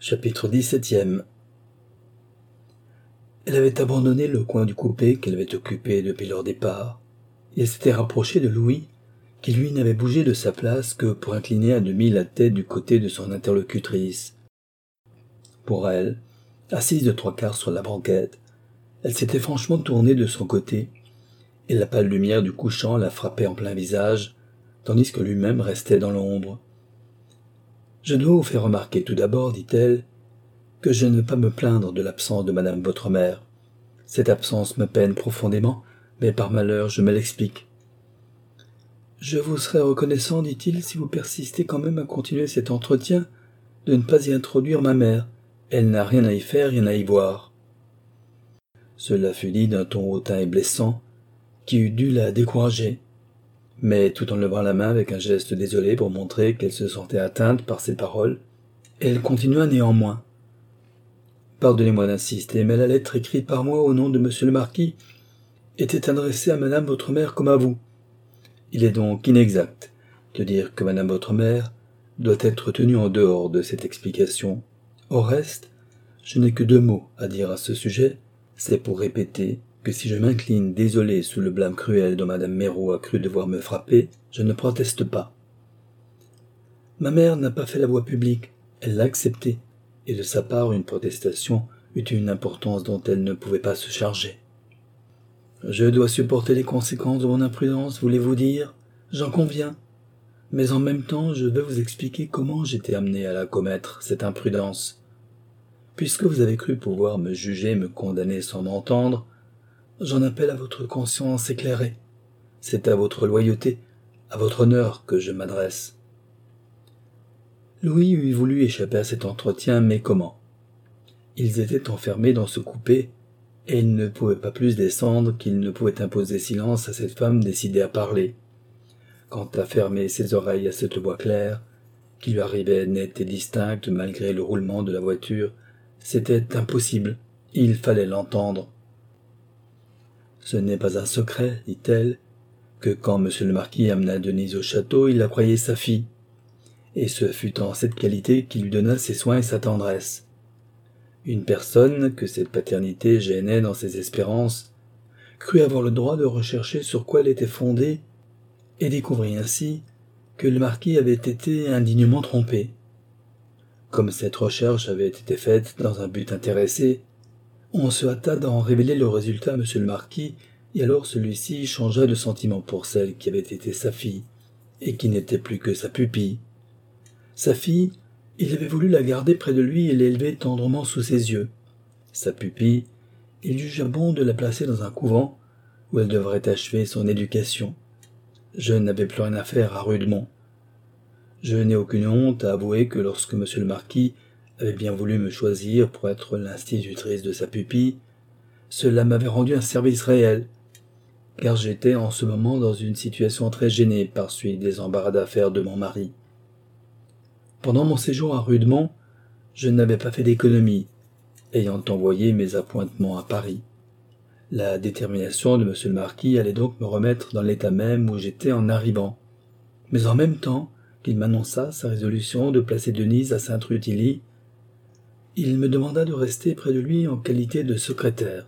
Chapitre 17e. Elle avait abandonné le coin du coupé qu'elle avait occupé depuis leur départ, et elle s'était rapprochée de Louis, qui lui n'avait bougé de sa place que pour incliner à demi la tête du côté de son interlocutrice. Pour elle, assise de trois quarts sur la banquette, elle s'était franchement tournée de son côté, et la pâle lumière du couchant la frappait en plein visage, tandis que lui-même restait dans l'ombre. « Je dois vous faire remarquer tout d'abord, dit-elle, que je ne veux pas me plaindre de l'absence de madame votre mère. Cette absence me peine profondément, mais par malheur je me l'explique. Je vous serais reconnaissant, dit-il, si vous persistez quand même à continuer cet entretien, de ne pas y introduire ma mère. Elle n'a rien à y faire, rien à y voir. Cela fut dit d'un ton hautain et blessant, qui eût dû la décourager. Mais tout en levant la main avec un geste désolé pour montrer qu'elle se sentait atteinte par ces paroles, elle continua néanmoins. Pardonnez-moi d'insister, mais la lettre écrite par moi au nom de monsieur le marquis était adressée à madame votre mère comme à vous. Il est donc inexact de dire que madame votre mère doit être tenue en dehors de cette explication. Au reste, je n'ai que deux mots à dire à ce sujet, c'est pour répéter que si je m'incline désolé sous le blâme cruel dont madame Méraud a cru devoir me frapper, je ne proteste pas. Ma mère n'a pas fait la voie publique, elle l'a acceptée, et de sa part une protestation eut une importance dont elle ne pouvait pas se charger. Je dois supporter les conséquences de mon imprudence, voulez-vous dire? J'en conviens. Mais en même temps, je veux vous expliquer comment j'étais amené à la commettre, cette imprudence. Puisque vous avez cru pouvoir me juger, me condamner sans m'entendre, j'en appelle à votre conscience éclairée. C'est à votre loyauté, à votre honneur que je m'adresse. Louis eût voulu échapper à cet entretien, mais comment? Ils étaient enfermés dans ce coupé, et il ne pouvait pas plus descendre qu'il ne pouvait imposer silence à cette femme décidée à parler. Quant à fermer ses oreilles à cette voix claire, qui lui arrivait nette et distincte malgré le roulement de la voiture, c'était impossible, il fallait l'entendre. Ce n'est pas un secret, dit-elle, que quand monsieur le marquis amena Denise au château, il la croyait sa fille, et ce fut en cette qualité qu'il lui donna ses soins et sa tendresse. Une personne que cette paternité gênait dans ses espérances crut avoir le droit de rechercher sur quoi elle était fondée et découvrit ainsi que le marquis avait été indignement trompé. Comme cette recherche avait été faite dans un but intéressé, on se hâta d'en révéler le résultat à monsieur le marquis, et alors celui-ci changea de sentiment pour celle qui avait été sa fille, et qui n'était plus que sa pupille. Sa fille, il avait voulu la garder près de lui et l'élever tendrement sous ses yeux. Sa pupille, il jugea bon de la placer dans un couvent où elle devrait achever son éducation. Je n'avais plus rien à faire à Rudemont. Je n'ai aucune honte à avouer que lorsque monsieur le marquis avait bien voulu me choisir pour être l'institutrice de sa pupille, cela m'avait rendu un service réel, car j'étais en ce moment dans une situation très gênée par suite des embarras d'affaires de mon mari. Pendant mon séjour à Rudemont, je n'avais pas fait d'économie, ayant envoyé mes appointements à Paris. La détermination de monsieur le marquis allait donc me remettre dans l'état même où j'étais en arrivant. Mais en même temps qu'il m'annonça sa résolution de placer Denise à Sainte-Rutilie, il me demanda de rester près de lui en qualité de secrétaire.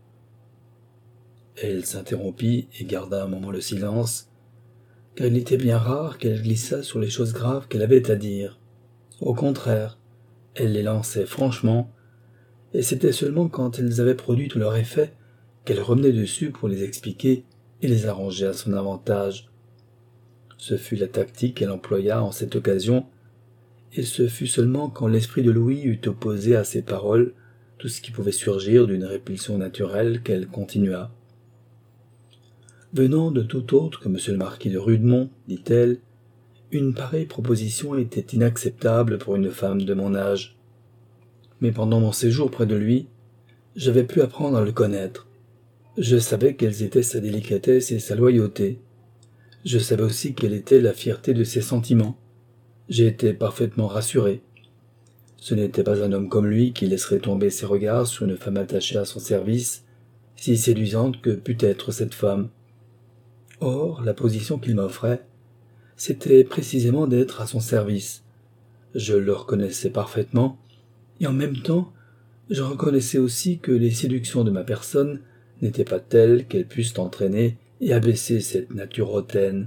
Elle s'interrompit et garda un moment le silence, car il était bien rare qu'elle glissât sur les choses graves qu'elle avait à dire. Au contraire, elle les lançait franchement, et c'était seulement quand elles avaient produit tout leur effet qu'elle revenait dessus pour les expliquer et les arranger à son avantage. Ce fut la tactique qu'elle employa en cette occasion, et ce fut seulement quand l'esprit de Louis eut opposé à ses paroles tout ce qui pouvait surgir d'une répulsion naturelle qu'elle continua. Venant de tout autre que monsieur le marquis de Rudemont, dit-elle, une pareille proposition était inacceptable pour une femme de mon âge. Mais pendant mon séjour près de lui, j'avais pu apprendre à le connaître. Je savais quelles étaient sa délicatesse et sa loyauté. Je savais aussi quelle était la fierté de ses sentiments. J'ai été parfaitement rassuré. Ce n'était pas un homme comme lui qui laisserait tomber ses regards sur une femme attachée à son service, si séduisante que pût être cette femme. Or, la position qu'il m'offrait, c'était précisément d'être à son service. Je le reconnaissais parfaitement, Et en même temps, je reconnaissais aussi que les séductions de ma personne n'étaient pas telles qu'elles pussent entraîner et abaisser cette nature hautaine.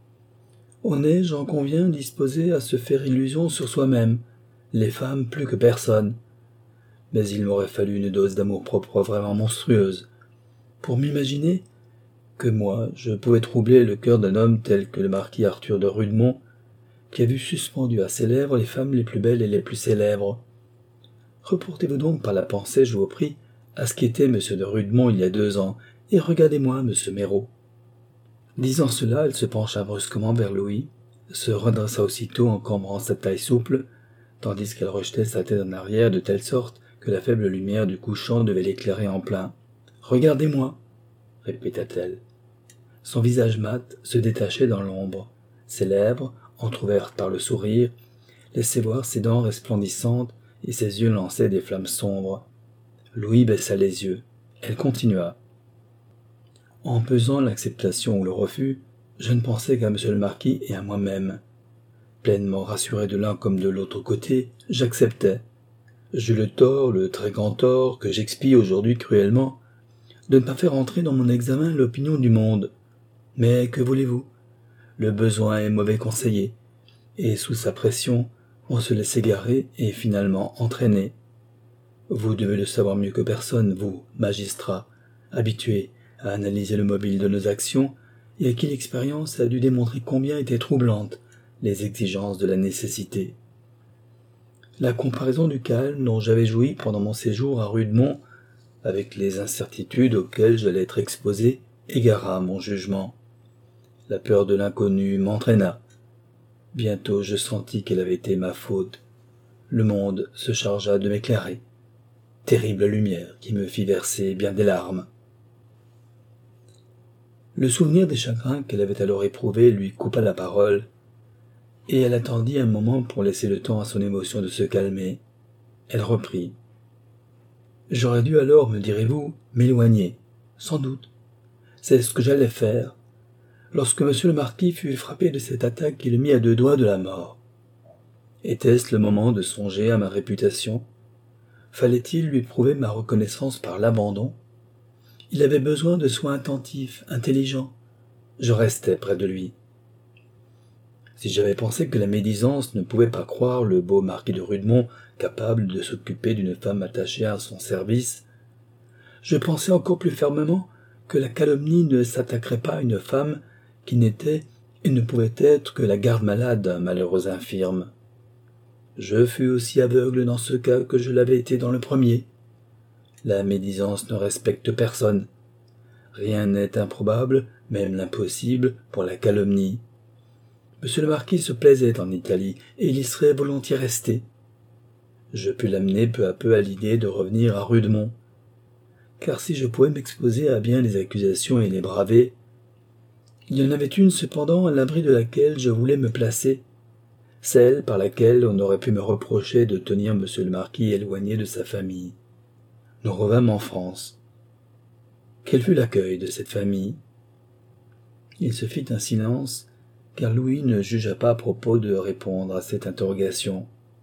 On est, j'en conviens, disposé à se faire illusion sur soi-même, les femmes plus que personne. Mais il m'aurait fallu une dose d'amour-propre vraiment monstrueuse pour m'imaginer que moi, je pouvais troubler le cœur d'un homme tel que le marquis Arthur de Rudemont, qui a vu suspendues à ses lèvres les femmes les plus belles et les plus célèbres. Reportez-vous donc par la pensée, je vous prie, à ce qu'était M. de Rudemont il y a 2 ans, et regardez-moi, M. Méraut. Disant cela, elle se pencha brusquement vers Louis, se redressa aussitôt en cambrant sa taille souple, tandis qu'elle rejetait sa tête en arrière de telle sorte que la faible lumière du couchant devait l'éclairer en plein. « Regardez-moi » répéta-t-elle. Son visage mat se détachait dans l'ombre. Ses lèvres, entr'ouvertes par le sourire, laissaient voir ses dents resplendissantes et ses yeux lançaient des flammes sombres. Louis baissa les yeux. Elle continua. En pesant l'acceptation ou le refus, je ne pensais qu'à monsieur le marquis et à moi-même. Pleinement rassuré de l'un comme de l'autre côté, j'acceptais. J'eus le tort, le très grand tort, que j'expie aujourd'hui cruellement, de ne pas faire entrer dans mon examen l'opinion du monde. Mais que voulez-vous? Le besoin est mauvais conseiller, et sous sa pression, on se laisse égarer et finalement entraîner. Vous devez le savoir mieux que personne, vous, magistrat, habitué à analyser le mobile de nos actions, et à qui l'expérience a dû démontrer combien étaient troublantes les exigences de la nécessité. La comparaison du calme dont j'avais joui pendant mon séjour à Rudemont, avec les incertitudes auxquelles j'allais être exposé, égara mon jugement. La peur de l'inconnu m'entraîna. Bientôt je sentis qu'elle avait été ma faute. Le monde se chargea de m'éclairer. Terrible lumière qui me fit verser bien des larmes. Le souvenir des chagrins qu'elle avait alors éprouvés lui coupa la parole, et elle attendit un moment pour laisser le temps à son émotion de se calmer. Elle reprit. « J'aurais dû alors, me direz-vous, m'éloigner, sans doute. C'est ce que j'allais faire, lorsque monsieur le marquis fut frappé de cette attaque qui le mit à 2 doigts de la mort. Était-ce le moment de songer à ma réputation? Fallait-il lui prouver ma reconnaissance par l'abandon? Il avait besoin de soins attentifs, intelligents. Je restais près de lui. Si j'avais pensé que la médisance ne pouvait pas croire le beau marquis de Rudemont capable de s'occuper d'une femme attachée à son service, je pensais encore plus fermement que la calomnie ne s'attaquerait pas à une femme qui n'était et ne pouvait être que la garde-malade d'un malheureux infirme. Je fus aussi aveugle dans ce cas que je l'avais été dans le premier. La médisance ne respecte personne. Rien n'est improbable, même l'impossible, pour la calomnie. Monsieur le marquis se plaisait en Italie, et il y serait volontiers resté. Je pus l'amener peu à peu à l'idée de revenir à Rudemont. Car si je pouvais m'exposer à bien des accusations et les braver, il y en avait une cependant à l'abri de laquelle je voulais me placer, celle par laquelle on aurait pu me reprocher de tenir monsieur le marquis éloigné de sa famille. Nous revînmes en France. Quel fut l'accueil de cette famille? Il se fit un silence, car Louis ne jugea pas à propos de répondre à cette interrogation.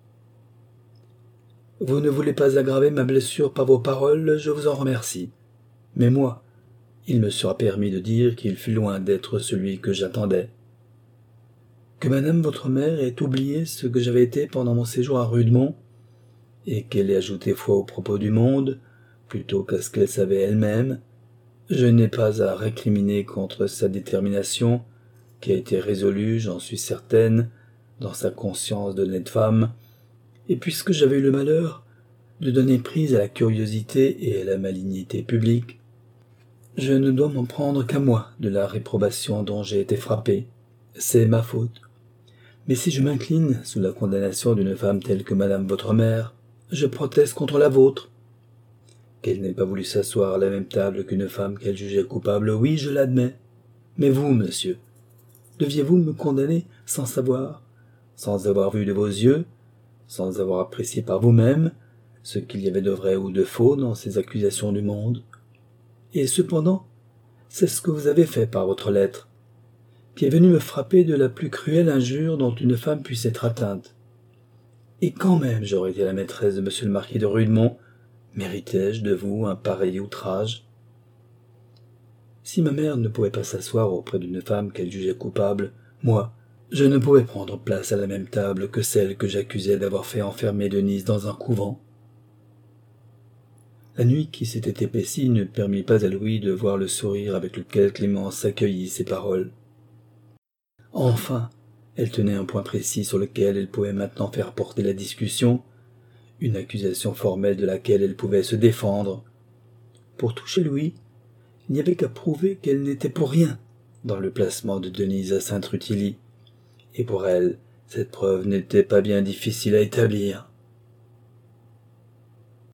« Vous ne voulez pas aggraver ma blessure par vos paroles, je vous en remercie. Mais moi, il me sera permis de dire qu'il fut loin d'être celui que j'attendais. Que madame votre mère ait oublié ce que j'avais été pendant mon séjour à Rudemont, et qu'elle ait ajouté foi aux propos du monde, plutôt qu'à ce qu'elle savait elle-même, je n'ai pas à récriminer contre sa détermination, qui a été résolue, j'en suis certaine, dans sa conscience d'honnête femme, et puisque j'avais eu le malheur de donner prise à la curiosité et à la malignité publique, je ne dois m'en prendre qu'à moi de la réprobation dont j'ai été frappé. C'est ma faute. Mais si je m'incline sous la condamnation d'une femme telle que madame votre mère, je proteste contre la vôtre. Qu'elle n'ait pas voulu s'asseoir à la même table qu'une femme qu'elle jugeait coupable, oui, je l'admets. Mais vous, monsieur, deviez-vous me condamner sans savoir, sans avoir vu de vos yeux, sans avoir apprécié par vous-même ce qu'il y avait de vrai ou de faux dans ces accusations du monde? Et cependant, c'est ce que vous avez fait par votre lettre, qui est venue me frapper de la plus cruelle injure dont une femme puisse être atteinte. Et quand même j'aurais été la maîtresse de monsieur le marquis de Rudemont, méritais-je de vous un pareil outrage? Si ma mère ne pouvait pas s'asseoir auprès d'une femme qu'elle jugeait coupable, moi, je ne pouvais prendre place à la même table que celle que j'accusais d'avoir fait enfermer Denise dans un couvent. La nuit qui s'était épaissie ne permit pas à Louis de voir le sourire avec lequel Clémence accueillit ces paroles. Enfin, elle tenait un point précis sur lequel elle pouvait maintenant faire porter la discussion, une accusation formelle de laquelle elle pouvait se défendre. Pour toucher Louis, il n'y avait qu'à prouver qu'elle n'était pour rien dans le placement de Denise à Sainte-Rutilie, et pour elle, cette preuve n'était pas bien difficile à établir.